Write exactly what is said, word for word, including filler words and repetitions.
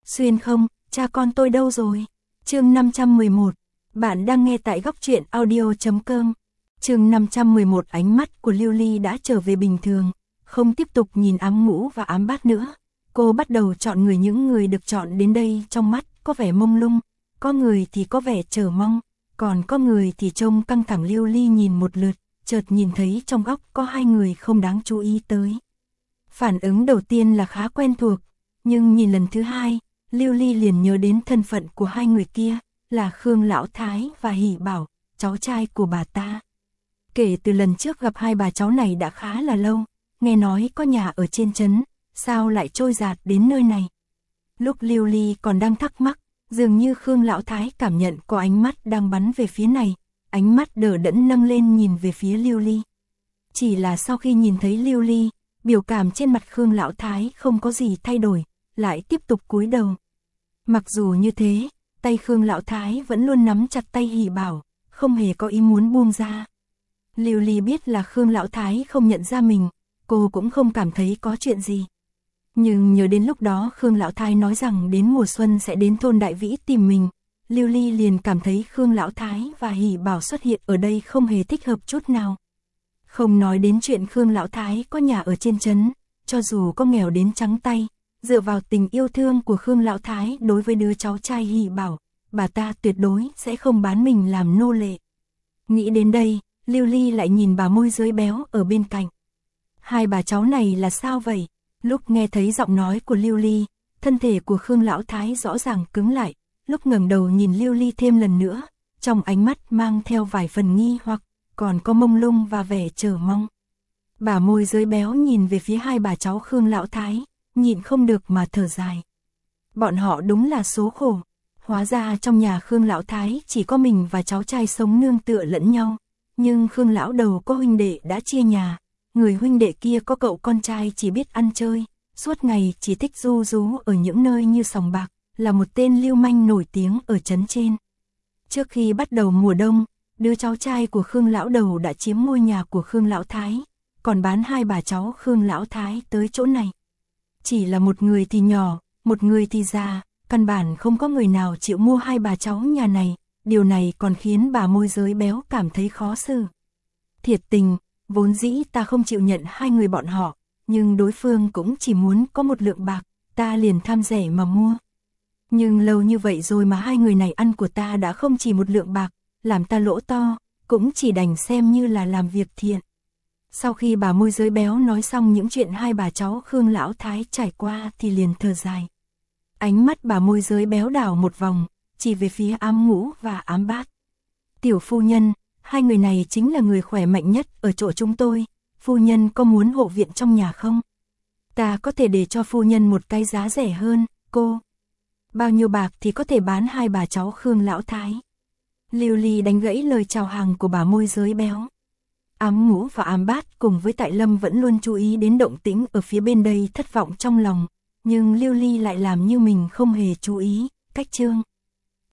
Xuyên không, cha con tôi đâu rồi? Chương năm trăm mười một. Bạn đang nghe tại góc truyện audio chấm com. Chương năm trăm mười một. Ánh mắt của Lưu Ly đã trở về bình thường, không tiếp tục nhìn ám ngũ và ám bát nữa. Cô bắt đầu chọn người, những người được chọn đến đây trong mắt có vẻ mông lung, có người thì có vẻ chờ mong, còn có người thì trông căng thẳng. Lưu Ly nhìn một lượt, chợt nhìn thấy trong góc có hai người không đáng chú ý tới. Phản ứng đầu tiên là khá quen thuộc, nhưng nhìn lần thứ hai, Lưu Ly liền nhớ đến thân phận của hai người kia, là Khương Lão Thái và Hỷ Bảo, cháu trai của bà ta. Kể từ lần trước gặp hai bà cháu này đã khá là lâu, nghe nói có nhà ở trên trấn, sao lại trôi dạt đến nơi này. Lúc Lưu Ly còn đang thắc mắc, dường như Khương Lão Thái cảm nhận có ánh mắt đang bắn về phía này, ánh mắt đờ đẫn nâng lên nhìn về phía Lưu Ly. Chỉ là sau khi nhìn thấy Lưu Ly, biểu cảm trên mặt Khương Lão Thái không có gì thay đổi, lại tiếp tục cúi đầu. Mặc dù như thế, tay Khương Lão Thái vẫn luôn nắm chặt tay Hỷ Bảo, không hề có ý muốn buông ra. Lưu Ly biết là Khương Lão Thái không nhận ra mình, cô cũng không cảm thấy có chuyện gì. Nhưng nhớ đến lúc đó Khương Lão Thái nói rằng đến mùa xuân sẽ đến thôn Đại Vĩ tìm mình, Lưu Ly liền cảm thấy Khương Lão Thái và Hỷ Bảo xuất hiện ở đây không hề thích hợp chút nào. Không nói đến chuyện Khương Lão Thái có nhà ở trên trấn, cho dù có nghèo đến trắng tay, dựa vào tình yêu thương của Khương Lão Thái đối với đứa cháu trai Hỷ Bảo, bà ta tuyệt đối sẽ không bán mình làm nô lệ. Nghĩ đến đây, Lưu Ly lại nhìn bà môi giới béo ở bên cạnh. Hai bà cháu này là sao vậy? Lúc nghe thấy giọng nói của Lưu Ly, thân thể của Khương Lão Thái rõ ràng cứng lại, lúc ngẩng đầu nhìn Lưu Ly thêm lần nữa, trong ánh mắt mang theo vài phần nghi hoặc, còn có mông lung và vẻ chờ mong. Bà môi giới béo nhìn về phía hai bà cháu Khương Lão Thái, nhịn không được mà thở dài. Bọn họ đúng là số khổ, hóa ra trong nhà Khương Lão Thái chỉ có mình và cháu trai sống nương tựa lẫn nhau, nhưng Khương Lão Đầu có huynh đệ đã chia nhà, người huynh đệ kia có cậu con trai chỉ biết ăn chơi, suốt ngày chỉ thích du rú ở những nơi như sòng bạc, là một tên lưu manh nổi tiếng ở trấn trên. Trước khi bắt đầu mùa đông, đứa cháu trai của Khương Lão Đầu đã chiếm ngôi nhà của Khương Lão Thái, còn bán hai bà cháu Khương Lão Thái tới chỗ này. Chỉ là một người thì nhỏ, một người thì già, căn bản không có người nào chịu mua hai bà cháu nhà này, điều này còn khiến bà môi giới béo cảm thấy khó xử. Thiệt tình, vốn dĩ ta không chịu nhận hai người bọn họ, nhưng đối phương cũng chỉ muốn có một lượng bạc, ta liền tham rẻ mà mua. Nhưng lâu như vậy rồi mà hai người này ăn của ta đã không chỉ một lượng bạc, làm ta lỗ to, cũng chỉ đành xem như là làm việc thiện. Sau khi bà môi giới béo nói xong những chuyện hai bà cháu Khương Lão Thái trải qua thì liền thở dài. Ánh mắt bà môi giới béo đảo một vòng, chỉ về phía ám ngũ và ám bát. Tiểu phu nhân, hai người này chính là người khỏe mạnh nhất ở chỗ chúng tôi, phu nhân có muốn hộ viện trong nhà không? Ta có thể để cho phu nhân một cái giá rẻ hơn, cô. Bao nhiêu bạc thì có thể bán hai bà cháu Khương Lão Thái? Lưu Ly đánh gãy lời chào hàng của bà môi giới béo. Ám ngũ và ám bát cùng với Tại Lâm vẫn luôn chú ý đến động tĩnh ở phía bên đây, thất vọng trong lòng, nhưng Lưu Ly lại làm như mình không hề chú ý. Cách chương